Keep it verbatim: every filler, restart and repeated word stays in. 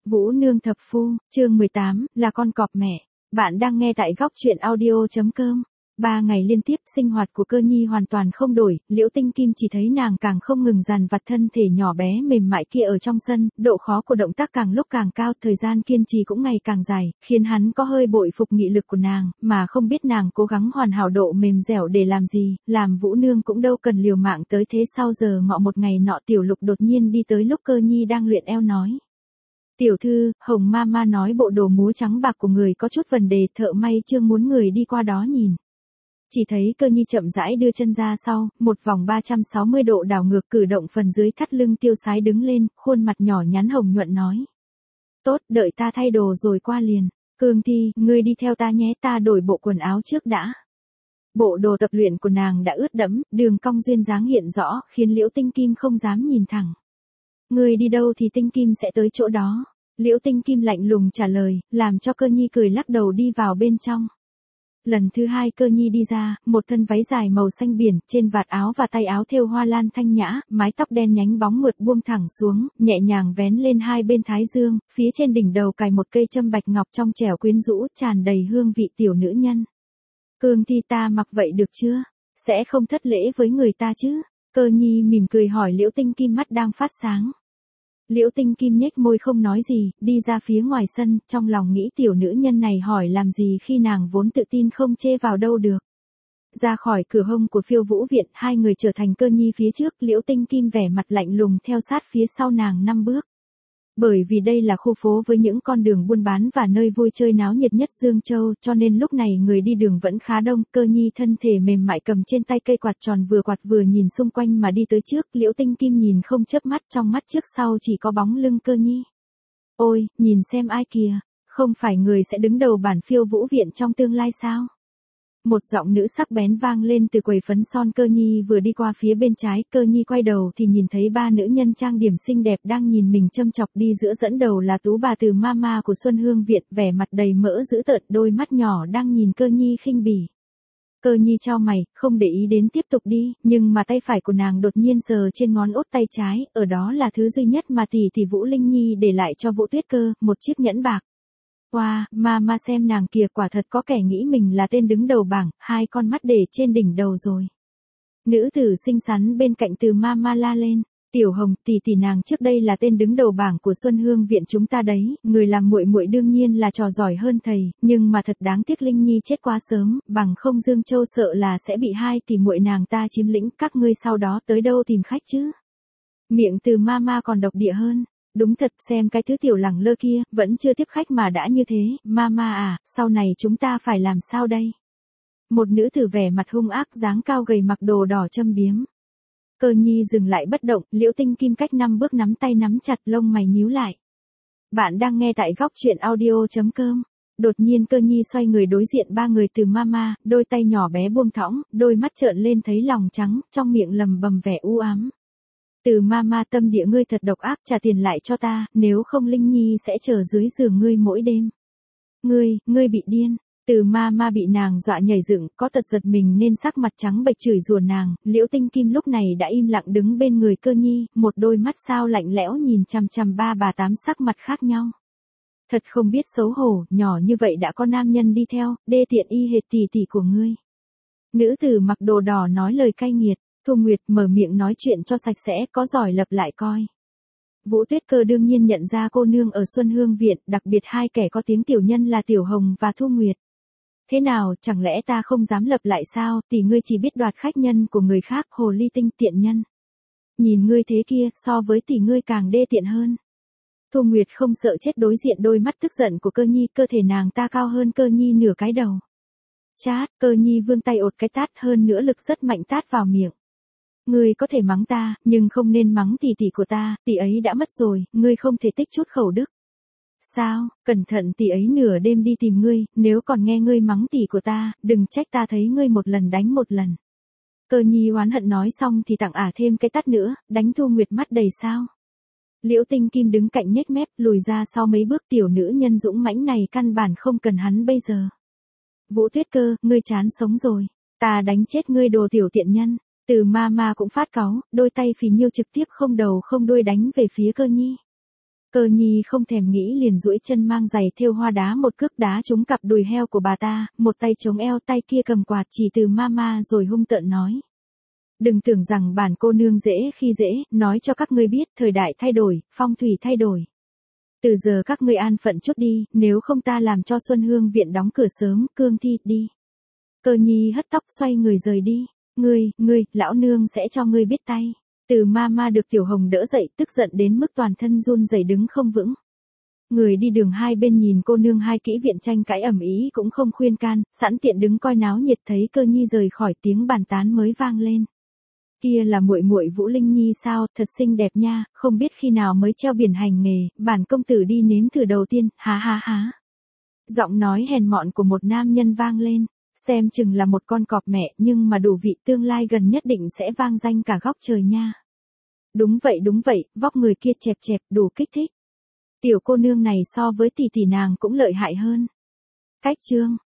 Vũ Nương Thập Phu, chương mười tám, là con cọp mẹ. Bạn đang nghe tại góc truyện audio.com. Ba ngày liên tiếp, sinh hoạt của Cơ Nhi hoàn toàn không đổi, Liễu Tinh Kim chỉ thấy nàng càng không ngừng dằn vặt thân thể nhỏ bé mềm mại kia ở trong sân, độ khó của động tác càng lúc càng cao, thời gian kiên trì cũng ngày càng dài, khiến hắn có hơi bội phục nghị lực của nàng, mà không biết nàng cố gắng hoàn hảo độ mềm dẻo để làm gì, làm Vũ Nương cũng đâu cần liều mạng tới thế. Sau giờ ngọ một ngày nọ, Tiểu Lục đột nhiên đi tới lúc Cơ Nhi đang luyện eo nói: "Tiểu thư, Hồng Mama nói bộ đồ múa trắng bạc của người có chút vấn đề, thợ may Trương muốn người đi qua đó nhìn." Chỉ thấy Cơ Nhi chậm rãi đưa chân ra sau, một vòng ba trăm sáu mươi độ đảo ngược, cử động phần dưới thắt lưng tiêu sái đứng lên, khuôn mặt nhỏ nhắn hồng nhuận nói: "Tốt, đợi ta thay đồ rồi qua liền. Cương Thi, ngươi đi theo ta nhé, ta đổi bộ quần áo trước đã." Bộ đồ tập luyện của nàng đã ướt đẫm, đường cong duyên dáng hiện rõ, khiến Liễu Tinh Kim không dám nhìn thẳng. "Ngươi đi đâu thì Tinh Kim sẽ tới chỗ đó." Liễu Tinh Kim lạnh lùng trả lời, làm cho Cơ Nhi cười lắc đầu đi vào bên trong. Lần thứ hai Cơ Nhi đi ra, một thân váy dài màu xanh biển, trên vạt áo và tay áo thêu hoa lan thanh nhã, mái tóc đen nhánh bóng mượt buông thẳng xuống, nhẹ nhàng vén lên hai bên thái dương, phía trên đỉnh đầu cài một cây châm bạch ngọc trong trẻo quyến rũ, tràn đầy hương vị tiểu nữ nhân. "Cương Thi, ta mặc vậy được chưa? Sẽ không thất lễ với người ta chứ?" Cơ Nhi mỉm cười hỏi Liễu Tinh Kim mắt đang phát sáng. Liễu Tinh Kim nhếch môi không nói gì, đi ra phía ngoài sân, trong lòng nghĩ tiểu nữ nhân này hỏi làm gì khi nàng vốn tự tin không chê vào đâu được. Ra khỏi cửa hông của Phiêu Vũ Viện, hai người trở thành Cơ Nhi phía trước, Liễu Tinh Kim vẻ mặt lạnh lùng theo sát phía sau nàng năm bước. Bởi vì đây là khu phố với những con đường buôn bán và nơi vui chơi náo nhiệt nhất Dương Châu, cho nên lúc này người đi đường vẫn khá đông. Cơ Nhi thân thể mềm mại cầm trên tay cây quạt tròn vừa quạt vừa nhìn xung quanh mà đi tới trước, Liễu Tinh Kim nhìn không chớp mắt, trong mắt trước sau chỉ có bóng lưng Cơ Nhi. "Ôi, nhìn xem ai kìa, không phải người sẽ đứng đầu bản Phiêu Vũ Viện trong tương lai sao?" Một giọng nữ sắc bén vang lên từ quầy phấn son. Cơ Nhi vừa đi qua phía bên trái, Cơ Nhi quay đầu thì nhìn thấy ba nữ nhân trang điểm xinh đẹp đang nhìn mình châm chọc, đi giữa dẫn đầu là Tú bà Từ Mama của Xuân Hương Viện, vẻ mặt đầy mỡ dữ tợn, đôi mắt nhỏ đang nhìn Cơ Nhi khinh bỉ. Cơ Nhi chau mày, không để ý đến tiếp tục đi, nhưng mà tay phải của nàng đột nhiên sờ trên ngón út tay trái, ở đó là thứ duy nhất mà tỷ tỷ Vũ Linh Nhi để lại cho Vũ Tuyết Cơ, một chiếc nhẫn bạc. Wow, Mama xem nàng kìa, quả thật có kẻ nghĩ mình là tên đứng đầu bảng, hai con mắt để trên đỉnh đầu rồi. Nữ tử xinh xắn bên cạnh Từ Mama la lên: "Tiểu Hồng, tỷ tỷ nàng trước đây là tên đứng đầu bảng của Xuân Hương Viện chúng ta đấy, người làm muội muội đương nhiên là trò giỏi hơn thầy, nhưng mà thật đáng tiếc Linh Nhi chết quá sớm, bằng không Dương Châu sợ là sẽ bị hai tỷ muội nàng ta chiếm lĩnh, các ngươi sau đó tới đâu tìm khách chứ?" Miệng Từ Mama còn độc địa hơn: "Đúng thật, xem cái thứ tiểu lẳng lơ kia, vẫn chưa tiếp khách mà đã như thế, Mama à, sau này chúng ta phải làm sao đây?" Một nữ tử vẻ mặt hung ác, dáng cao gầy mặc đồ đỏ châm biếm. Cơ Nhi dừng lại bất động, Liễu Tinh Kim cách năm bước nắm tay nắm chặt, lông mày nhíu lại. Bạn đang nghe tại góc truyện audio.com. Đột nhiên Cơ Nhi xoay người đối diện ba người Từ Mama, đôi tay nhỏ bé buông thõng, đôi mắt trợn lên thấy lòng trắng, trong miệng lầm bầm vẻ u ám. "Từ Mama, tâm địa ngươi thật độc ác, trả tiền lại cho ta, nếu không Linh Nhi sẽ chờ dưới giường ngươi mỗi đêm." "Ngươi, ngươi bị điên." Từ Mama bị nàng dọa nhảy dựng, có tật giật mình nên sắc mặt trắng bệch chửi rủa nàng. Liễu Tinh Kim lúc này đã im lặng đứng bên người Cơ Nhi, một đôi mắt sao lạnh lẽo nhìn chằm chằm ba bà tám sắc mặt khác nhau. Thật không biết xấu hổ, nhỏ như vậy đã có nam nhân đi theo, đê tiện y hệt tỷ tỷ của ngươi. Nữ tử mặc đồ đỏ nói lời cay nghiệt. Thu Nguyệt mở miệng nói chuyện cho sạch sẽ, có giỏi lập lại coi. Vũ Tuyết Cơ đương nhiên nhận ra cô nương ở Xuân Hương Viện, đặc biệt hai kẻ có tiếng tiểu nhân là Tiểu Hồng và Thu Nguyệt. "Thế nào, chẳng lẽ ta không dám lập lại sao, tỷ ngươi chỉ biết đoạt khách nhân của người khác, hồ ly tinh tiện nhân. Nhìn ngươi thế kia, so với tỷ ngươi càng đê tiện hơn." Thu Nguyệt không sợ chết đối diện đôi mắt tức giận của Cơ Nhi, cơ thể nàng ta cao hơn Cơ Nhi nửa cái đầu. Chát, Cơ Nhi vươn tay ột cái tát, hơn nữa lực rất mạnh tát vào miệng. "Ngươi có thể mắng ta, nhưng không nên mắng tỷ tỷ của ta, tỷ ấy đã mất rồi, ngươi không thể tích chút khẩu đức." "Sao, cẩn thận tỷ ấy nửa đêm đi tìm ngươi, nếu còn nghe ngươi mắng tỷ của ta, đừng trách ta thấy ngươi một lần đánh một lần." Cơ Nhi oán hận nói xong thì tặng ả thêm cái tát nữa, đánh Thu Nguyệt mắt đầy sao. Liễu Tinh Kim đứng cạnh nhếch mép, lùi ra sau mấy bước, tiểu nữ nhân dũng mãnh này căn bản không cần hắn bây giờ. "Vũ Tuyết Cơ, ngươi chán sống rồi, ta đánh chết ngươi đồ tiểu tiện nhân." Từ Mama cũng phát cáu, đôi tay phì nhiêu trực tiếp không đầu không đuôi đánh về phía Cơ Nhi. Cơ nhi không thèm nghĩ liền duỗi chân mang giày thêu hoa đá một cước đá trúng cặp đùi heo của bà ta, một tay chống eo tay kia cầm quạt chỉ từ mama rồi hung tợn nói. Đừng tưởng rằng bản cô nương dễ khi dễ, nói cho các ngươi biết thời đại thay đổi, phong thủy thay đổi. Từ giờ các ngươi an phận chút đi, nếu không ta làm cho Xuân Hương viện đóng cửa sớm, cương thi, đi. Cơ nhi hất tóc xoay người rời đi. Ngươi, ngươi, lão nương sẽ cho ngươi biết tay. Từ mama được Tiểu Hồng đỡ dậy tức giận đến mức toàn thân run rẩy đứng không vững. Người đi đường hai bên nhìn cô nương hai kỹ viện tranh cãi ầm ĩ cũng không khuyên can, sẵn tiện đứng coi náo nhiệt thấy Cơ nhi rời khỏi tiếng bàn tán mới vang lên. Kia là muội muội Vũ Linh Nhi sao, thật xinh đẹp nha, không biết khi nào mới treo biển hành nghề, bản công tử đi nếm thử đầu tiên, há há há. Giọng nói hèn mọn của một nam nhân vang lên, xem chừng là một con cọp mẹ nhưng mà đủ vị tương lai gần nhất định sẽ vang danh cả góc trời nha. Đúng vậy đúng vậy, vóc người kia chẹp chẹp đủ kích thích. Tiểu cô nương này so với tỷ tỷ nàng cũng lợi hại hơn. Cách chương